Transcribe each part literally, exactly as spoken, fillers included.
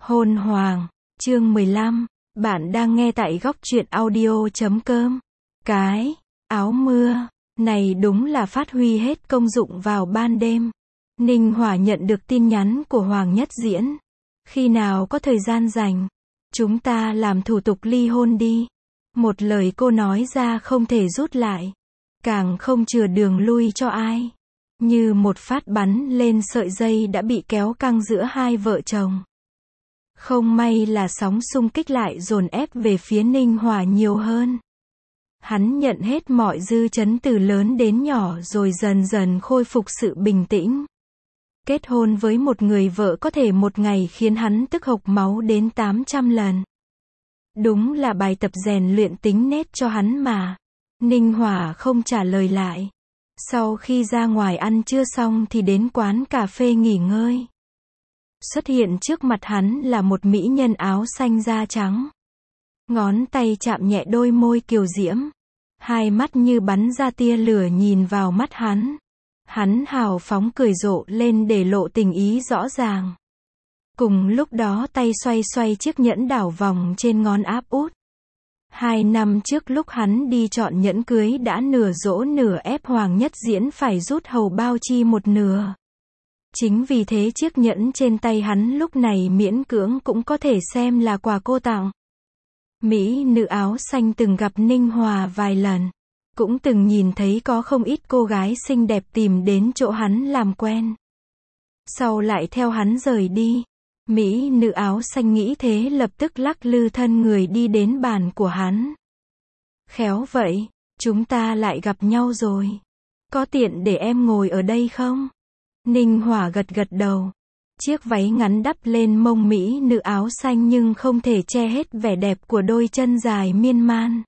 Hôn Hoàng, chương mười lăm, bạn đang nghe tại góc truyện audio chấm com. Cái áo mưa này đúng là phát huy hết công dụng vào ban đêm. Ninh Hỏa nhận được tin nhắn của Hoàng Nhất Diễn. Khi nào có thời gian rảnh, chúng ta làm thủ tục ly hôn đi. Một lời cô nói ra không thể rút lại, càng không chừa đường lui cho ai. Như một phát bắn lên sợi dây đã bị kéo căng giữa hai vợ chồng. Không may là sóng xung kích lại dồn ép về phía Ninh Hỏa nhiều hơn. Hắn nhận hết mọi dư chấn từ lớn đến nhỏ rồi dần dần khôi phục sự bình tĩnh. Kết hôn với một người vợ có thể một ngày khiến hắn tức hộc máu đến tám trăm lần. Đúng là bài tập rèn luyện tính nết cho hắn mà. Ninh Hỏa không trả lời lại. Sau khi ra ngoài ăn trưa xong thì đến quán cà phê nghỉ ngơi. Xuất hiện trước mặt hắn là một mỹ nhân áo xanh da trắng. Ngón tay chạm nhẹ đôi môi kiều diễm. Hai mắt như bắn ra tia lửa nhìn vào mắt hắn. Hắn hào phóng cười rộ lên để lộ tình ý rõ ràng. Cùng lúc đó tay xoay xoay chiếc nhẫn đảo vòng trên ngón áp út. Hai năm trước lúc hắn đi chọn nhẫn cưới đã nửa dỗ nửa ép Hoàng Nhất Diễn phải rút hầu bao chi một nửa. Chính vì thế chiếc nhẫn trên tay hắn lúc này miễn cưỡng cũng có thể xem là quà cô tặng. Mỹ nữ áo xanh từng gặp Ninh Hòa vài lần. Cũng từng nhìn thấy có không ít cô gái xinh đẹp tìm đến chỗ hắn làm quen. Sau lại theo hắn rời đi. Mỹ nữ áo xanh nghĩ thế lập tức lắc lư thân người đi đến bàn của hắn. Khéo vậy, chúng ta lại gặp nhau rồi. Có tiện để em ngồi ở đây không? Ninh Hỏa gật gật đầu. Chiếc váy ngắn đắp lên mông Mỹ nữ áo xanh nhưng không thể che hết vẻ đẹp của đôi chân dài miên man.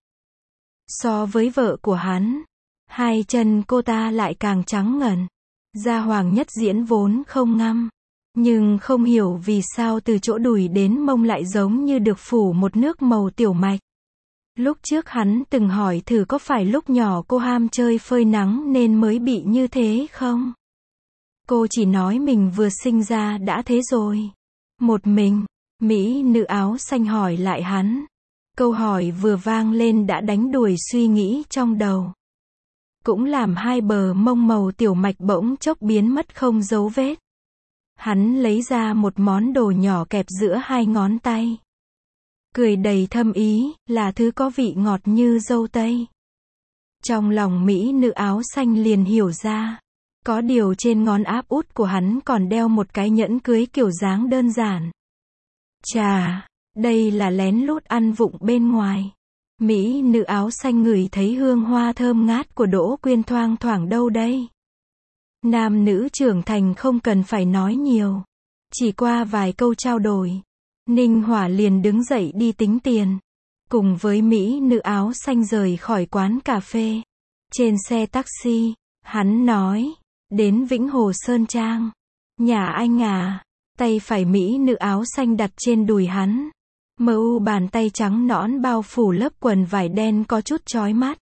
So với vợ của hắn, hai chân cô ta lại càng trắng ngần. Da Hoàng Nhất Diễn vốn không ngăm. Nhưng không hiểu vì sao từ chỗ đùi đến mông lại giống như được phủ một nước màu tiểu mạch. Lúc trước hắn từng hỏi thử có phải lúc nhỏ cô ham chơi phơi nắng nên mới bị như thế không? Cô chỉ nói mình vừa sinh ra đã thế rồi. Một mình, Mỹ nữ áo xanh hỏi lại hắn. Câu hỏi vừa vang lên đã đánh đuổi suy nghĩ trong đầu. Cũng làm hai bờ mông màu tiểu mạch bỗng chốc biến mất không dấu vết. Hắn lấy ra một món đồ nhỏ kẹp giữa hai ngón tay. Cười đầy thâm ý, là thứ có vị ngọt như dâu tây. Trong lòng Mỹ nữ áo xanh liền hiểu ra. Có điều trên ngón áp út của hắn còn đeo một cái nhẫn cưới kiểu dáng đơn giản. Chà, đây là lén lút ăn vụng bên ngoài. Mỹ nữ áo xanh ngửi thấy hương hoa thơm ngát của Đỗ Quyên thoang thoảng đâu đây. Nam nữ trưởng thành không cần phải nói nhiều. Chỉ qua vài câu trao đổi, Ninh Hỏa liền đứng dậy đi tính tiền. Cùng với Mỹ nữ áo xanh rời khỏi quán cà phê. Trên xe taxi, hắn nói, đến Vĩnh Hồ Sơn Trang. Nhà anh à, tay phải Mỹ nữ áo xanh đặt trên đùi hắn. Mờ u bàn tay trắng nõn bao phủ lớp quần vải đen có chút chói mắt.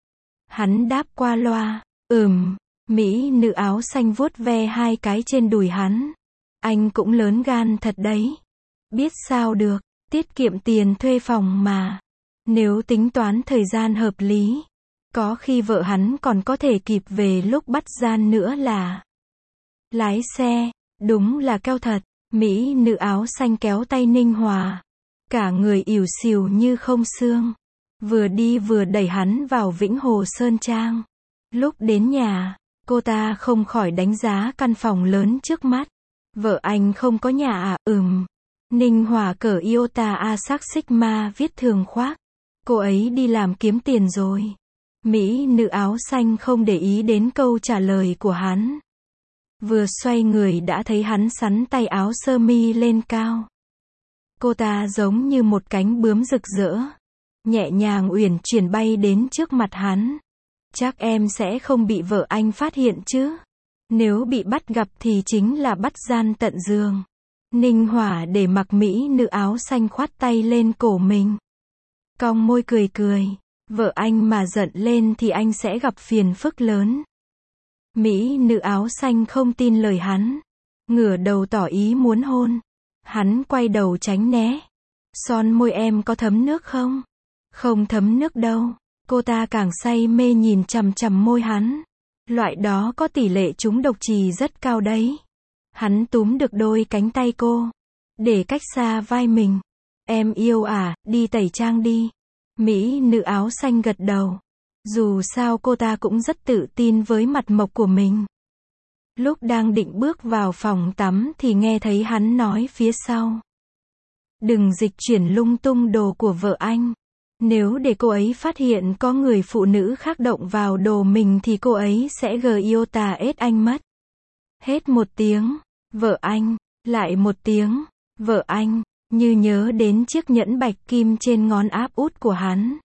Hắn đáp qua loa, ừm. Mỹ nữ áo xanh vuốt ve hai cái trên đùi hắn. Anh cũng lớn gan thật đấy. Biết sao được, tiết kiệm tiền thuê phòng mà. Nếu tính toán thời gian hợp lý, có khi vợ hắn còn có thể kịp về lúc bắt gian nữa là. Lái xe, đúng là keo thật. Mỹ nữ áo xanh kéo tay Ninh Hòa. Cả người ỉu xìu như không xương. Vừa đi vừa đẩy hắn vào Vĩnh Hồ Sơn Trang. Lúc đến nhà, cô ta không khỏi đánh giá căn phòng lớn trước mắt. Vợ anh không có nhà à? Ừm. Ninh Hòa cởi Iota Asac Sigma viết thường khoác. Cô ấy đi làm kiếm tiền rồi. Mỹ nữ áo xanh không để ý đến câu trả lời của hắn. Vừa xoay người đã thấy hắn xắn tay áo sơ mi lên cao. Cô ta giống như một cánh bướm rực rỡ. Nhẹ nhàng uyển chuyển bay đến trước mặt hắn. Chắc em sẽ không bị vợ anh phát hiện chứ? Nếu bị bắt gặp thì chính là bắt gian tận giường. Ninh Hỏa để mặc Mỹ nữ áo xanh khoát tay lên cổ mình. Cong môi cười cười. Vợ anh mà giận lên thì anh sẽ gặp phiền phức lớn. Mỹ nữ áo xanh không tin lời hắn. Ngửa đầu tỏ ý muốn hôn. Hắn quay đầu tránh né. Son môi em có thấm nước không? Không thấm nước đâu. Cô ta càng say mê nhìn chằm chằm môi hắn. Loại đó có tỷ lệ trúng độc trì rất cao đấy. Hắn túm được đôi cánh tay cô, để cách xa vai mình. Em yêu à, đi tẩy trang đi. Mỹ nữ áo xanh gật đầu. Dù sao cô ta cũng rất tự tin với mặt mộc của mình. Lúc đang định bước vào phòng tắm thì nghe thấy hắn nói phía sau. Đừng dịch chuyển lung tung đồ của vợ anh. Nếu để cô ấy phát hiện có người phụ nữ khác động vào đồ mình thì cô ấy sẽ giota ết anh mất. Hết một tiếng, vợ anh, lại một tiếng, vợ anh, như nhớ đến chiếc nhẫn bạch kim trên ngón áp út của hắn.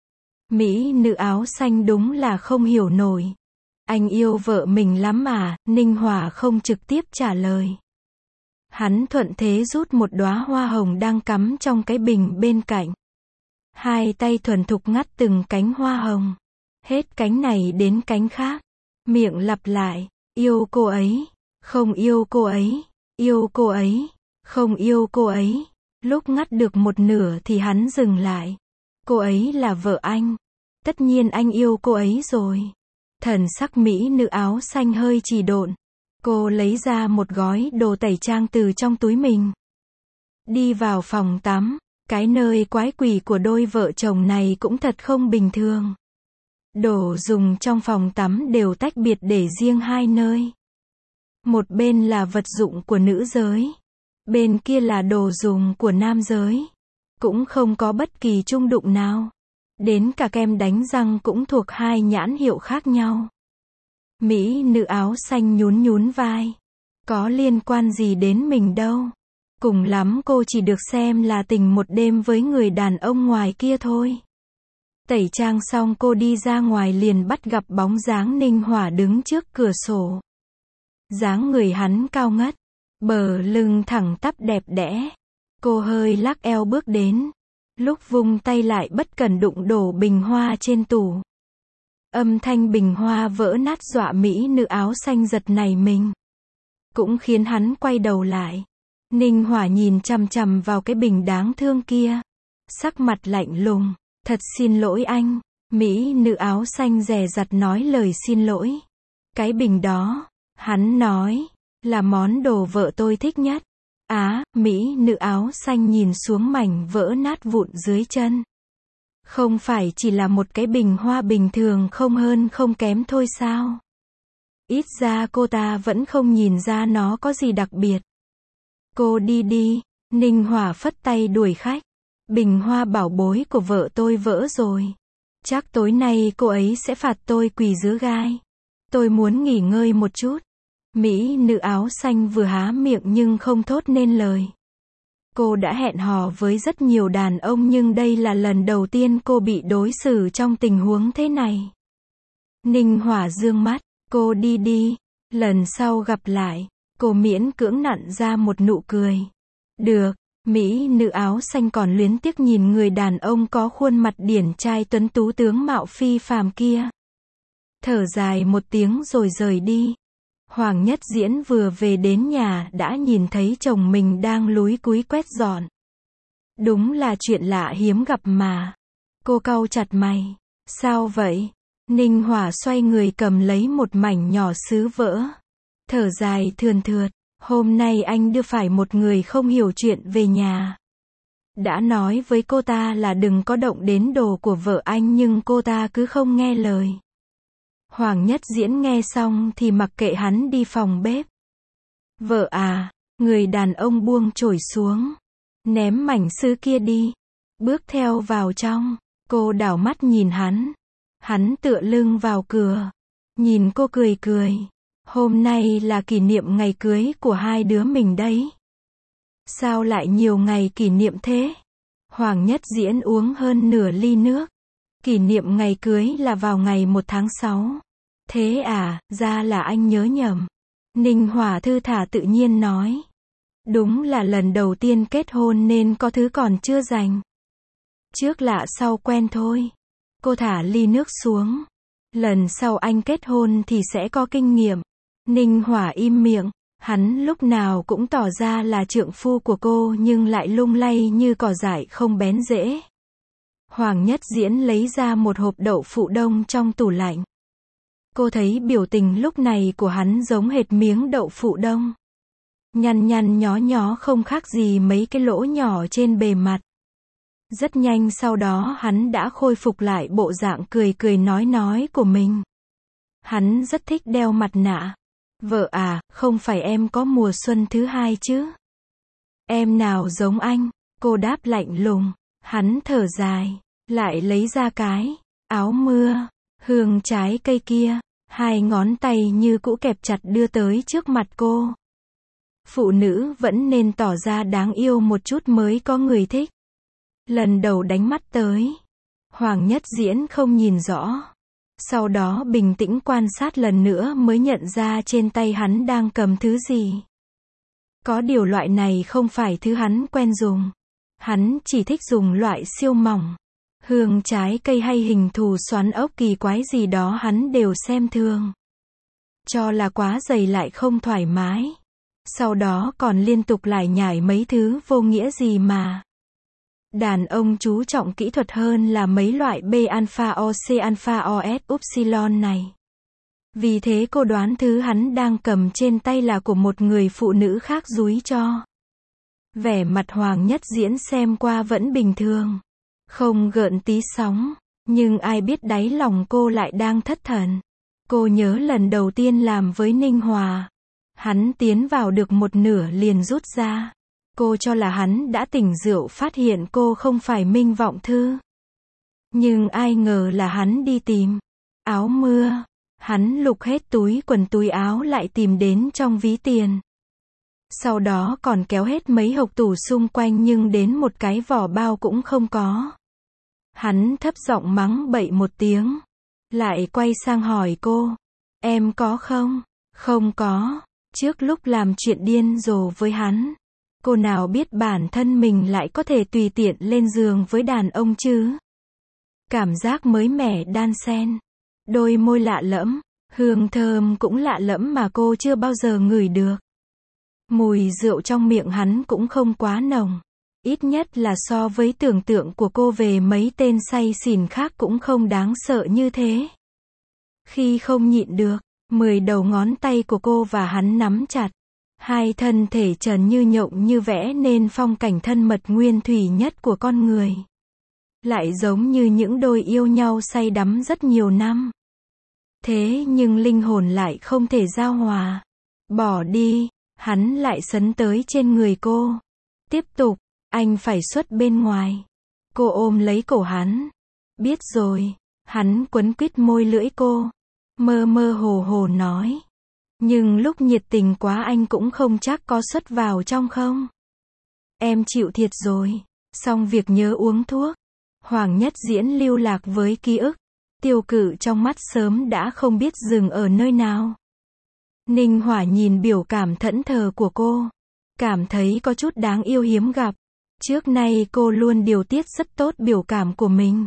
Mỹ nữ áo xanh đúng là không hiểu nổi. Anh yêu vợ mình lắm à, Ninh Hỏa không trực tiếp trả lời. Hắn thuận thế rút một đóa hoa hồng đang cắm trong cái bình bên cạnh. Hai tay thuần thục ngắt từng cánh hoa hồng. Hết cánh này đến cánh khác. Miệng lặp lại, yêu cô ấy, không yêu cô ấy, yêu cô ấy, không yêu cô ấy. Lúc ngắt được một nửa thì hắn dừng lại. Cô ấy là vợ anh. Tất nhiên anh yêu cô ấy rồi. Thần sắc mỹ nữ áo xanh hơi trì độn. Cô lấy ra một gói đồ tẩy trang từ trong túi mình. Đi vào phòng tắm. Cái nơi quái quỷ của đôi vợ chồng này cũng thật không bình thường. Đồ dùng trong phòng tắm đều tách biệt để riêng hai nơi. Một bên là vật dụng của nữ giới. Bên kia là đồ dùng của nam giới. Cũng không có bất kỳ chung đụng nào. Đến cả kem đánh răng cũng thuộc hai nhãn hiệu khác nhau. Mỹ nữ áo xanh nhún nhún vai. Có liên quan gì đến mình đâu. Cùng lắm cô chỉ được xem là tình một đêm với người đàn ông ngoài kia thôi. Tẩy trang xong cô đi ra ngoài liền bắt gặp bóng dáng Ninh Hỏa đứng trước cửa sổ. Dáng người hắn cao ngất, bờ lưng thẳng tắp đẹp đẽ. Cô hơi lắc eo bước đến. Lúc vung tay lại bất cẩn đụng đổ bình hoa trên tủ. Âm thanh bình hoa vỡ nát dọa mỹ nữ áo xanh giật nảy mình. Cũng khiến hắn quay đầu lại. Ninh Hỏa nhìn chằm chằm vào cái bình đáng thương kia. Sắc mặt lạnh lùng. Thật xin lỗi anh. Mỹ nữ áo xanh dè dặt nói lời xin lỗi. Cái bình đó, hắn nói, là món đồ vợ tôi thích nhất. Á, Mỹ nữ áo xanh nhìn xuống mảnh vỡ nát vụn dưới chân. Không phải chỉ là một cái bình hoa bình thường không hơn không kém thôi sao? Ít ra cô ta vẫn không nhìn ra nó có gì đặc biệt. Cô đi đi, Ninh Hỏa phất tay đuổi khách. Bình hoa bảo bối của vợ tôi vỡ rồi. Chắc tối nay cô ấy sẽ phạt tôi quỳ dưới gai. Tôi muốn nghỉ ngơi một chút. Mỹ nữ áo xanh vừa há miệng nhưng không thốt nên lời. Cô đã hẹn hò với rất nhiều đàn ông nhưng đây là lần đầu tiên cô bị đối xử trong tình huống thế này. Ninh Hỏa dương mắt, cô đi đi, lần sau gặp lại. Cô miễn cưỡng nặn ra một nụ cười. Được, Mỹ nữ áo xanh còn luyến tiếc nhìn người đàn ông có khuôn mặt điển trai tuấn tú tướng mạo phi phàm kia. Thở dài một tiếng rồi rời đi. Hoàng Nhất Diễn vừa về đến nhà đã nhìn thấy chồng mình đang lúi cúi quét dọn. Đúng là chuyện lạ hiếm gặp mà. Cô cau chặt mày. Sao vậy? Ninh Hỏa xoay người cầm lấy một mảnh nhỏ sứ vỡ. Thở dài thườn thượt. Hôm nay anh đưa phải một người không hiểu chuyện về nhà. Đã nói với cô ta là đừng có động đến đồ của vợ anh nhưng cô ta cứ không nghe lời. Hoàng Nhất Diễn nghe xong thì mặc kệ hắn đi phòng bếp. Vợ à, người đàn ông buông chổi xuống. Ném mảnh sứ kia đi. Bước theo vào trong. Cô đảo mắt nhìn hắn. Hắn tựa lưng vào cửa. Nhìn cô cười cười. Hôm nay là kỷ niệm ngày cưới của hai đứa mình đấy. Sao lại nhiều ngày kỷ niệm thế? Hoàng Nhất Diễn uống hơn nửa ly nước. Kỷ niệm ngày cưới là vào ngày một tháng sáu. Thế à, ra là anh nhớ nhầm. Ninh Hỏa thư thả tự nhiên nói. Đúng là lần đầu tiên kết hôn nên có thứ còn chưa dành. Trước lạ sau quen thôi. Cô thả ly nước xuống. Lần sau anh kết hôn thì sẽ có kinh nghiệm. Ninh Hỏa im miệng. Hắn lúc nào cũng tỏ ra là trượng phu của cô nhưng lại lung lay như cỏ dại không bén rễ. Hoàng Nhất Diễn lấy ra một hộp đậu phụ đông trong tủ lạnh. Cô thấy biểu tình lúc này của hắn giống hệt miếng đậu phụ đông. Nhăn nhăn nhó nhó không khác gì mấy cái lỗ nhỏ trên bề mặt. Rất nhanh sau đó hắn đã khôi phục lại bộ dạng cười cười nói nói của mình. Hắn rất thích đeo mặt nạ. Vợ à, không phải em có mùa xuân thứ hai chứ? Em nào giống anh? Cô đáp lạnh lùng. Hắn thở dài, lại lấy ra cái áo mưa, hương trái cây kia, hai ngón tay như cũ kẹp chặt đưa tới trước mặt cô. Phụ nữ vẫn nên tỏ ra đáng yêu một chút mới có người thích. Lần đầu đánh mắt tới, Hoàng Nhất Diễn không nhìn rõ. Sau đó bình tĩnh quan sát lần nữa mới nhận ra trên tay hắn đang cầm thứ gì. Có điều loại này không phải thứ hắn quen dùng. Hắn chỉ thích dùng loại siêu mỏng. Hương trái cây hay hình thù xoắn ốc kỳ quái gì đó hắn đều xem thường. Cho là quá dày lại không thoải mái. Sau đó còn liên tục lải nhải mấy thứ vô nghĩa gì mà. Đàn ông chú trọng kỹ thuật hơn là mấy loại B alpha O C alpha O S upsilon này. Vì thế cô đoán thứ hắn đang cầm trên tay là của một người phụ nữ khác dúi cho. Vẻ mặt Hoàng Nhất Diễn xem qua vẫn bình thường. Không gợn tí sóng. Nhưng ai biết đáy lòng cô lại đang thất thần. Cô nhớ lần đầu tiên làm với Ninh Hòa. Hắn tiến vào được một nửa liền rút ra. Cô cho là hắn đã tỉnh rượu phát hiện cô không phải Minh Vọng Thư. Nhưng ai ngờ là hắn đi tìm áo mưa. Hắn lục hết túi quần túi áo lại tìm đến trong ví tiền. Sau đó còn kéo hết mấy hộc tủ xung quanh nhưng đến một cái vỏ bao cũng không có. Hắn thấp giọng mắng bậy một tiếng. Lại quay sang hỏi cô. Em có không? Không có. Trước lúc làm chuyện điên rồ với hắn. Cô nào biết bản thân mình lại có thể tùy tiện lên giường với đàn ông chứ? Cảm giác mới mẻ đan xen. Đôi môi lạ lẫm. Hương thơm cũng lạ lẫm mà cô chưa bao giờ ngửi được. Mùi rượu trong miệng hắn cũng không quá nồng. Ít nhất là so với tưởng tượng của cô về mấy tên say xỉn khác cũng không đáng sợ như thế. Khi không nhịn được, mười đầu ngón tay của cô và hắn nắm chặt. Hai thân thể trần như nhộng như vẽ nên phong cảnh thân mật nguyên thủy nhất của con người. Lại giống như những đôi yêu nhau say đắm rất nhiều năm. Thế nhưng linh hồn lại không thể giao hòa. Bỏ đi, hắn lại sấn tới trên người cô. Tiếp tục, anh phải xuất bên ngoài. Cô ôm lấy cổ hắn. Biết rồi, hắn quấn quýt môi lưỡi cô. Mơ mơ hồ hồ nói. Nhưng lúc nhiệt tình quá anh cũng không chắc có xuất vào trong không. Em chịu thiệt rồi. Xong việc nhớ uống thuốc. Hoàng Nhất Diễn lưu lạc với ký ức. Tiêu cự trong mắt sớm đã không biết dừng ở nơi nào. Ninh Hỏa nhìn biểu cảm thẫn thờ của cô. Cảm thấy có chút đáng yêu hiếm gặp. Trước nay cô luôn điều tiết rất tốt biểu cảm của mình.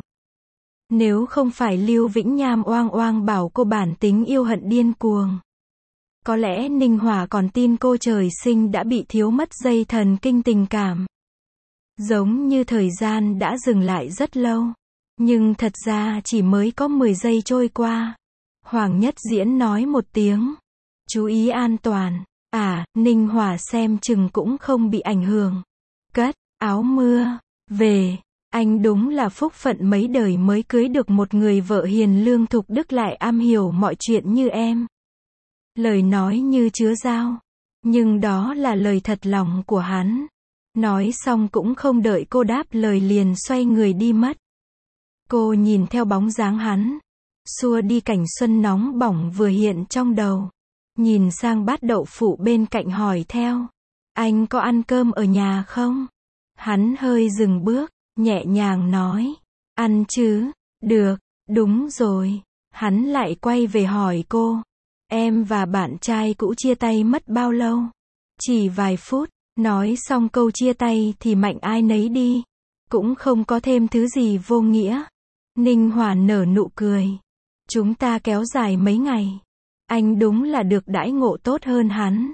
Nếu không phải Lưu Vĩnh Nham oang oang bảo cô bản tính yêu hận điên cuồng. Có lẽ Ninh Hỏa còn tin cô trời sinh đã bị thiếu mất dây thần kinh tình cảm. Giống như thời gian đã dừng lại rất lâu. Nhưng thật ra chỉ mới có mười giây trôi qua. Hoàng Nhất Diễn nói một tiếng. Chú ý an toàn. À, Ninh Hỏa xem chừng cũng không bị ảnh hưởng. Cất áo mưa. Về. Anh đúng là phúc phận mấy đời mới cưới được một người vợ hiền lương thục đức lại am hiểu mọi chuyện như em. Lời nói như chứa dao. Nhưng đó là lời thật lòng của hắn. Nói xong cũng không đợi cô đáp lời liền xoay người đi mất. Cô nhìn theo bóng dáng hắn. Xua đi cảnh xuân nóng bỏng vừa hiện trong đầu. Nhìn sang bát đậu phụ bên cạnh hỏi theo. Anh có ăn cơm ở nhà không? Hắn hơi dừng bước, nhẹ nhàng nói. Ăn chứ? Được, đúng rồi. Hắn lại quay về hỏi cô. Em và bạn trai cũ chia tay mất bao lâu? Chỉ vài phút. Nói xong câu chia tay thì mạnh ai nấy đi. Cũng không có thêm thứ gì vô nghĩa. Ninh Hòa nở nụ cười. Chúng ta kéo dài mấy ngày. Anh đúng là được đãi ngộ tốt hơn hắn.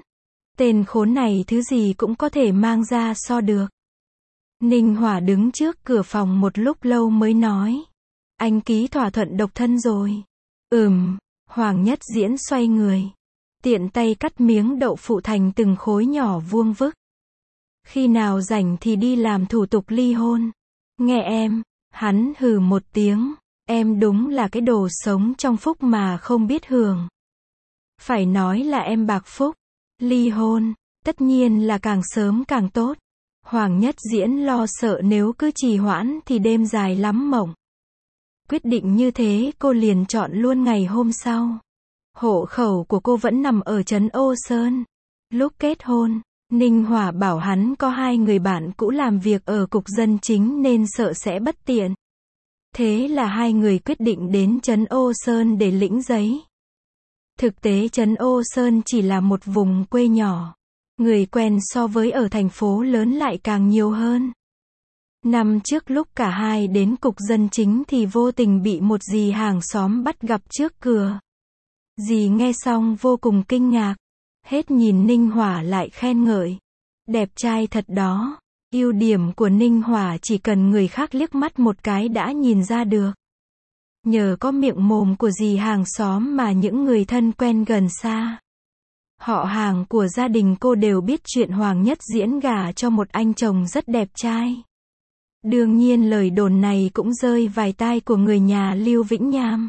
Tên khốn này thứ gì cũng có thể mang ra so được. Ninh Hỏa đứng trước cửa phòng một lúc lâu mới nói. Anh ký thỏa thuận độc thân rồi. Ừm, Hoàng Nhất Diễn xoay người. Tiện tay cắt miếng đậu phụ thành từng khối nhỏ vuông vức. Khi nào rảnh thì đi làm thủ tục ly hôn. Nghe em, hắn hừ một tiếng. Em đúng là cái đồ sống trong phúc mà không biết hưởng. Phải nói là em bạc phúc. Ly hôn, tất nhiên là càng sớm càng tốt. Hoàng Nhất Diễn lo sợ nếu cứ trì hoãn thì đêm dài lắm mộng. Quyết định như thế cô liền chọn luôn ngày hôm sau. Hộ khẩu của cô vẫn nằm ở trấn Ô Sơn. Lúc kết hôn, Ninh Hỏa bảo hắn có hai người bạn cũ làm việc ở cục dân chính nên sợ sẽ bất tiện. Thế là hai người quyết định đến trấn Ô Sơn để lĩnh giấy. Thực tế trấn Ô Sơn chỉ là một vùng quê nhỏ. Người quen so với ở thành phố lớn lại càng nhiều hơn. Năm trước lúc cả hai đến cục dân chính thì vô tình bị một dì hàng xóm bắt gặp trước cửa. Dì nghe xong vô cùng kinh ngạc. Hết nhìn Ninh Hỏa lại khen ngợi. Đẹp trai thật đó. Ưu điểm của Ninh Hỏa chỉ cần người khác liếc mắt một cái đã nhìn ra được. Nhờ có miệng mồm của dì hàng xóm mà những người thân quen gần xa. Họ hàng của gia đình cô đều biết chuyện Hoàng Nhất Diễn gả cho một anh chồng rất đẹp trai. Đương nhiên lời đồn này cũng rơi vài tai của người nhà Lưu Vĩnh Nham.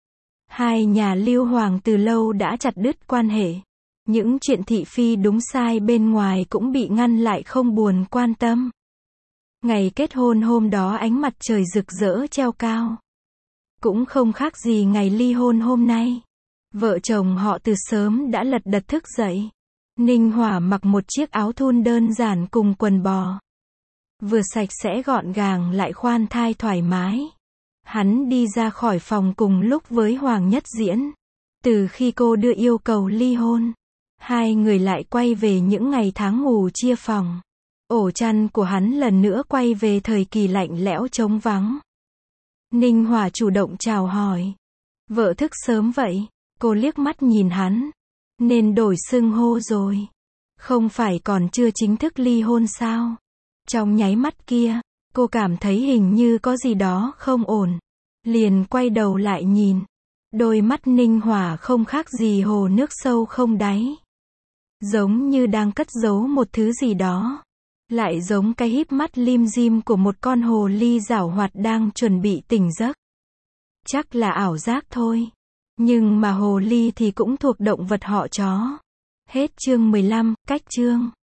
Hai nhà Lưu Hoàng từ lâu đã chặt đứt quan hệ. Những chuyện thị phi đúng sai bên ngoài cũng bị ngăn lại không buồn quan tâm. Ngày kết hôn hôm đó ánh mặt trời rực rỡ treo cao. Cũng không khác gì ngày ly hôn hôm nay. Vợ chồng họ từ sớm đã lật đật thức dậy. Ninh Hỏa mặc một chiếc áo thun đơn giản cùng quần bò. Vừa sạch sẽ gọn gàng lại khoan thai thoải mái. Hắn đi ra khỏi phòng cùng lúc với Hoàng Nhất Diễn. Từ khi cô đưa yêu cầu ly hôn, hai người lại quay về những ngày tháng ngủ chia phòng. Ổ chăn của hắn lần nữa quay về thời kỳ lạnh lẽo trống vắng. Ninh Hỏa chủ động chào hỏi. Vợ thức sớm vậy? Cô liếc mắt nhìn hắn. Nên đổi xưng hô rồi. Không phải còn chưa chính thức ly hôn sao? Trong nháy mắt kia, cô cảm thấy hình như có gì đó không ổn. Liền quay đầu lại nhìn. Đôi mắt Ninh Hỏa không khác gì hồ nước sâu không đáy. Giống như đang cất giấu một thứ gì đó. Lại giống cái híp mắt lim dim của một con hồ ly giảo hoạt đang chuẩn bị tỉnh giấc. Chắc là ảo giác thôi. Nhưng mà hồ ly thì cũng thuộc động vật họ chó. Hết chương mười lăm, cách chương.